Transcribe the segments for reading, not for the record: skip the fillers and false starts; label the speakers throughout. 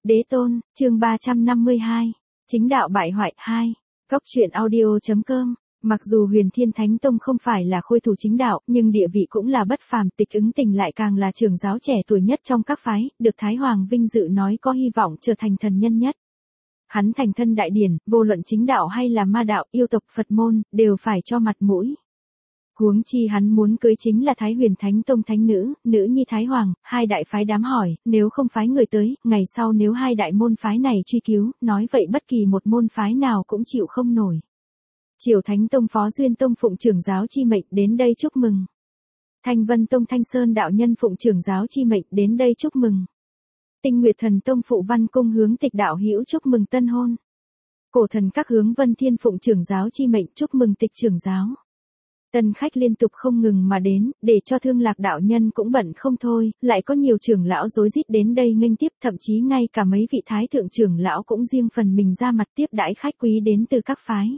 Speaker 1: Đế tôn, chương 352. Chính đạo bại hoại 2. Góc truyện audio.com. Mặc dù Huyền Thiên Thánh Tông không phải là khôi thủ chính đạo, nhưng địa vị cũng là bất phàm, Tịch Ứng Tình lại càng là trưởng giáo trẻ tuổi nhất trong các phái, được Thái Hoàng vinh dự nói có hy vọng trở thành thần nhân nhất. Hắn thành thân đại điển, vô luận chính đạo hay là ma đạo, yêu tộc Phật môn, đều phải cho mặt mũi. Huống chi hắn muốn cưới chính là Thái Huyền Thánh Tông thánh nữ, nữ nhi Thái Hoàng, hai đại phái đám hỏi, nếu không phái người tới, ngày sau nếu hai đại môn phái này truy cứu, nói vậy bất kỳ một môn phái nào cũng chịu không nổi. Triều Thánh Tông Phó Duyên Tông phụng trưởng giáo chi mệnh đến đây chúc mừng. Thanh Vân Tông Thanh Sơn đạo nhân phụng trưởng giáo chi mệnh đến đây chúc mừng. Tinh Nguyệt Thần Tông phụ Văn Cung hướng Tịch đạo hữu chúc mừng tân hôn. Cổ thần các hướng Vân Thiên phụng trưởng giáo chi mệnh chúc mừng Tịch trưởng giáo. Tân khách liên tục không ngừng mà đến, để cho Thương Lạc đạo nhân cũng bận không thôi, lại có nhiều trưởng lão rối rít đến đây nghênh tiếp, thậm chí ngay cả mấy vị thái thượng trưởng lão cũng riêng phần mình ra mặt tiếp đãi khách quý đến từ các phái.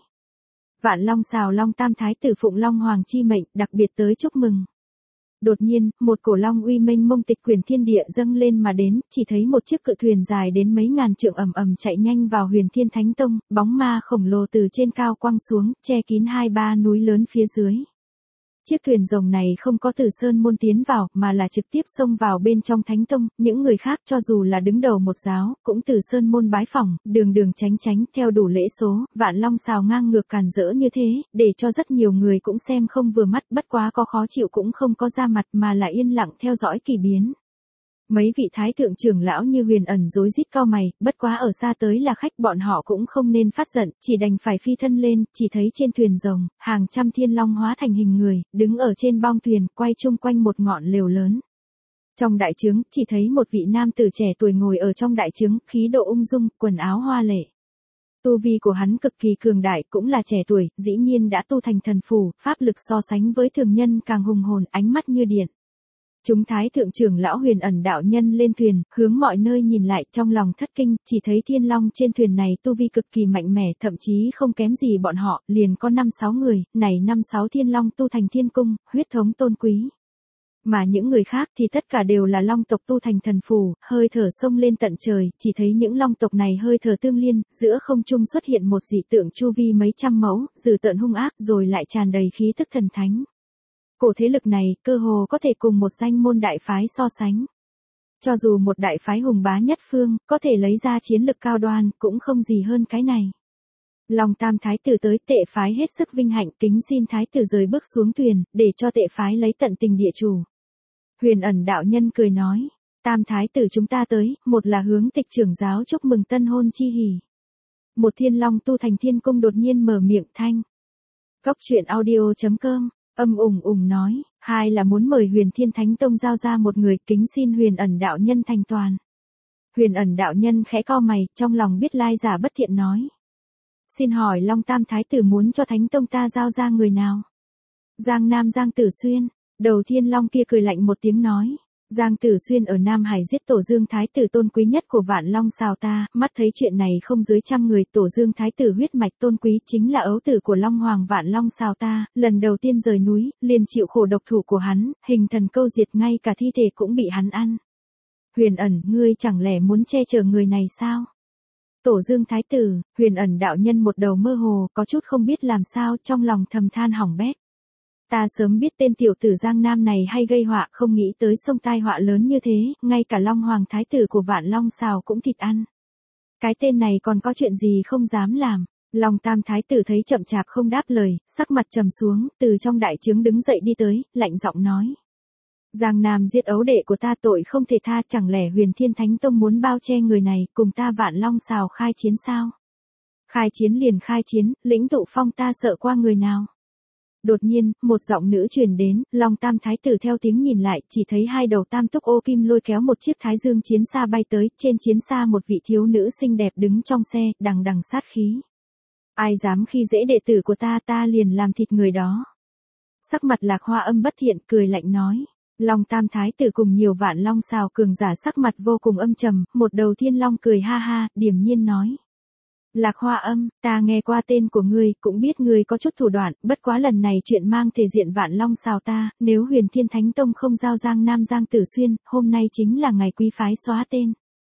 Speaker 1: Vạn Long Sào Long Tam Thái tử phụng Long Hoàng chi mệnh, đặc biệt tới chúc mừng. Đột nhiên, một cổ long uy mênh mông tịch quyển thiên địa dâng lên mà đến, chỉ thấy một chiếc cự thuyền dài đến mấy ngàn trượng ầm ầm chạy nhanh vào Huyền Thiên Thánh Tông, bóng ma khổng lồ từ trên cao quăng xuống, che kín 2-3 núi lớn phía dưới. Chiếc thuyền rồng này không có từ sơn môn tiến vào, mà là trực tiếp xông vào bên trong Thánh Tông, những người khác cho dù là đứng đầu một giáo, cũng từ sơn môn bái phỏng, đường đường tránh theo đủ lễ số, Vạn Long Sào ngang ngược càn rỡ như thế, để cho rất nhiều người cũng xem không vừa mắt, bất quá có khó chịu cũng không có ra mặt mà là yên lặng theo dõi kỳ biến. Mấy vị thái thượng trưởng lão như Huyền Ẩn rối rít cau mày, bất quá ở xa tới là khách, bọn họ cũng không nên phát giận, chỉ đành phải phi thân lên, chỉ thấy trên thuyền rồng, hàng trăm thiên long hóa thành hình người, đứng ở trên bong thuyền, quay chung quanh một ngọn lều lớn. Trong đại trướng, chỉ thấy một vị nam tử trẻ tuổi ngồi ở trong đại trướng, khí độ ung dung, quần áo hoa lệ. Tu vi của hắn cực kỳ cường đại, cũng là trẻ tuổi, dĩ nhiên đã tu thành thần phù, pháp lực so sánh với thường nhân càng hùng hồn, ánh mắt như điện. Chúng thái thượng trưởng lão Huyền Ẩn đạo nhân lên thuyền, hướng mọi nơi nhìn lại, trong lòng thất kinh, chỉ thấy thiên long trên thuyền này tu vi cực kỳ mạnh mẽ, thậm chí không kém gì bọn họ, liền có 5-6 người, này 5-6 thiên long tu thành thiên cung, huyết thống tôn quý. Mà những người khác thì tất cả đều là long tộc tu thành thần phù, hơi thở xông lên tận trời, chỉ thấy những long tộc này hơi thở tương liên, giữa không trung xuất hiện một dị tượng chu vi mấy trăm mẫu, dữ tợn hung ác, rồi lại tràn đầy khí tức thần thánh. Cổ thế lực này, cơ hồ có thể cùng một danh môn đại phái so sánh. Cho dù một đại phái hùng bá nhất phương, có thể lấy ra chiến lực cao đoan, cũng không gì hơn cái này. Long Tam Thái tử tới, Tệ phái hết sức vinh hạnh, kính xin Thái tử rời bước xuống thuyền, để cho Tệ phái lấy tận tình địa chủ. Huyền Ẩn đạo nhân cười nói, Tam Thái tử chúng ta tới, một là hướng Tịch trưởng giáo chúc mừng tân hôn chi hỉ. Một thiên long tu thành thiên cung đột nhiên mở miệng thanh. Góc truyện audio.com. Nói, hai là muốn mời Huyền Thiên Thánh Tông giao ra một người, kính xin Huyền Ẩn đạo nhân thành toàn. Huyền Ẩn đạo nhân khẽ cau mày, trong lòng biết lai giả bất thiện nói. Xin hỏi Long Tam Thái tử muốn cho Thánh Tông ta giao ra người nào? Giang Nam Giang Tử Xuyên, đầu thiên long kia cười lạnh một tiếng nói. Giang Tử Xuyên ở Nam Hải giết Tổ Dương Thái tử tôn quý nhất của Vạn Long Sào ta, mắt thấy chuyện này không dưới 100 người, Tổ Dương Thái tử huyết mạch tôn quý chính là ấu tử của Long Hoàng Vạn Long Sào ta, lần đầu tiên rời núi, liền chịu khổ độc thủ của hắn, hình thần câu diệt, ngay cả thi thể cũng bị hắn ăn. Huyền Ẩn, ngươi chẳng lẽ muốn che chở người này sao? Tổ Dương Thái tử, Huyền Ẩn đạo nhân một đầu mơ hồ, có chút không biết làm sao, trong lòng thầm than hỏng bét. Ta sớm biết tên tiểu tử Giang Nam này hay gây họa, không nghĩ tới sông tai họa lớn như thế, ngay cả Long Hoàng Thái tử của Vạn Long Sào cũng thịt ăn. Cái tên này còn có chuyện gì không dám làm. Long Tam Thái tử thấy chậm chạp không đáp lời, sắc mặt trầm xuống, từ trong đại trướng đứng dậy đi tới, lạnh giọng nói. Giang Nam giết ấu đệ của ta, tội không thể tha, chẳng lẽ Huyền Thiên Thánh Tông muốn bao che người này, cùng ta Vạn Long Sào khai chiến sao? Khai chiến liền khai chiến, lĩnh tụ phong ta sợ qua người nào? Đột nhiên, một giọng nữ truyền đến, Long Tam Thái tử theo tiếng nhìn lại, chỉ thấy hai đầu tam túc ô kim lôi kéo một chiếc Thái Dương chiến xa bay tới, trên chiến xa một vị thiếu nữ xinh đẹp đứng trong xe, đằng đằng sát khí. Ai dám khi dễ đệ tử của ta, ta liền làm thịt người đó. Sắc mặt Lạc Hoa Âm bất thiện, cười lạnh nói. Long Tam Thái tử cùng nhiều Vạn Long Sào cường giả sắc mặt vô cùng âm trầm, một đầu thiên long cười ha ha, điềm nhiên nói. Lạc Hoa Âm, ta nghe qua tên của ngươi, cũng biết ngươi có chút thủ đoạn, bất quá lần này chuyện mang thể diện Vạn Long Sào ta, nếu Huyền Thiên Thánh Tông không giao Giang Nam Giang Tử Xuyên, hôm nay chính là ngày quý phái xóa tên.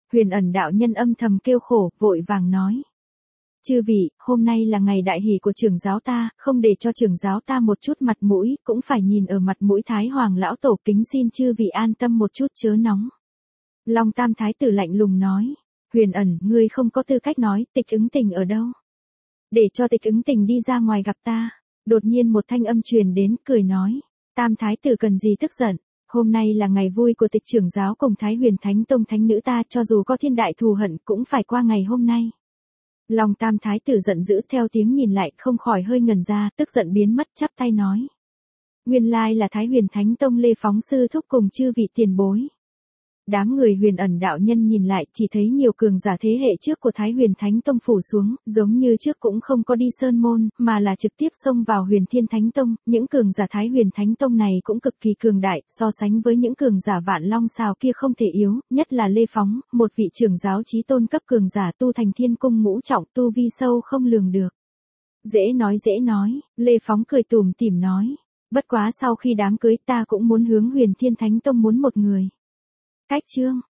Speaker 1: Huyền ẩn đạo nhân âm thầm kêu khổ, vội vàng nói. Chư vị, hôm nay là ngày đại hỷ của trưởng giáo ta, không để cho trưởng giáo ta một chút mặt mũi, cũng phải nhìn ở mặt mũi Thái Hoàng lão tổ, kính xin chư vị an tâm một chút chớ nóng. Long Tam Thái tử lạnh lùng nói. Huyền ẩn, ngươi không có tư cách nói, Tịch Ứng Tình ở đâu? Để cho Tịch Ứng Tình đi ra ngoài gặp ta. Đột nhiên một thanh âm truyền đến, cười nói. Tam Thái tử cần gì tức giận? Hôm nay là ngày vui của Tịch trưởng giáo cùng Thái Huyền Thánh Tông thánh nữ ta, cho dù có thiên đại thù hận cũng phải qua ngày hôm nay. Long Tam Thái tử giận dữ, theo tiếng nhìn lại, không khỏi hơi ngần ra, tức giận biến mất, chắp tay nói. Nguyên lai là Thái Huyền Thánh Tông Lê Phóng sư thúc cùng chư vị tiền bối. Đám người Huyền ẩn đạo nhân nhìn lại, chỉ thấy nhiều cường giả thế hệ trước của Thái Huyền Thánh Tông phủ xuống, giống như trước cũng không có đi sơn môn, mà là trực tiếp xông vào Huyền Thiên Thánh Tông. Những cường giả Thái Huyền Thánh Tông này cũng cực kỳ cường đại, so sánh với những cường giả Vạn Long Sào kia không thể yếu, nhất là Lê Phóng, một vị trưởng giáo chí tôn cấp cường giả tu thành Thiên Cung ngũ trọng, tu vi sâu không lường được. Dễ nói, Lê Phóng cười tủm tỉm nói. Bất quá sau khi đám cưới ta cũng muốn hướng Huyền Thiên Thánh Tông muốn một người. Cách chương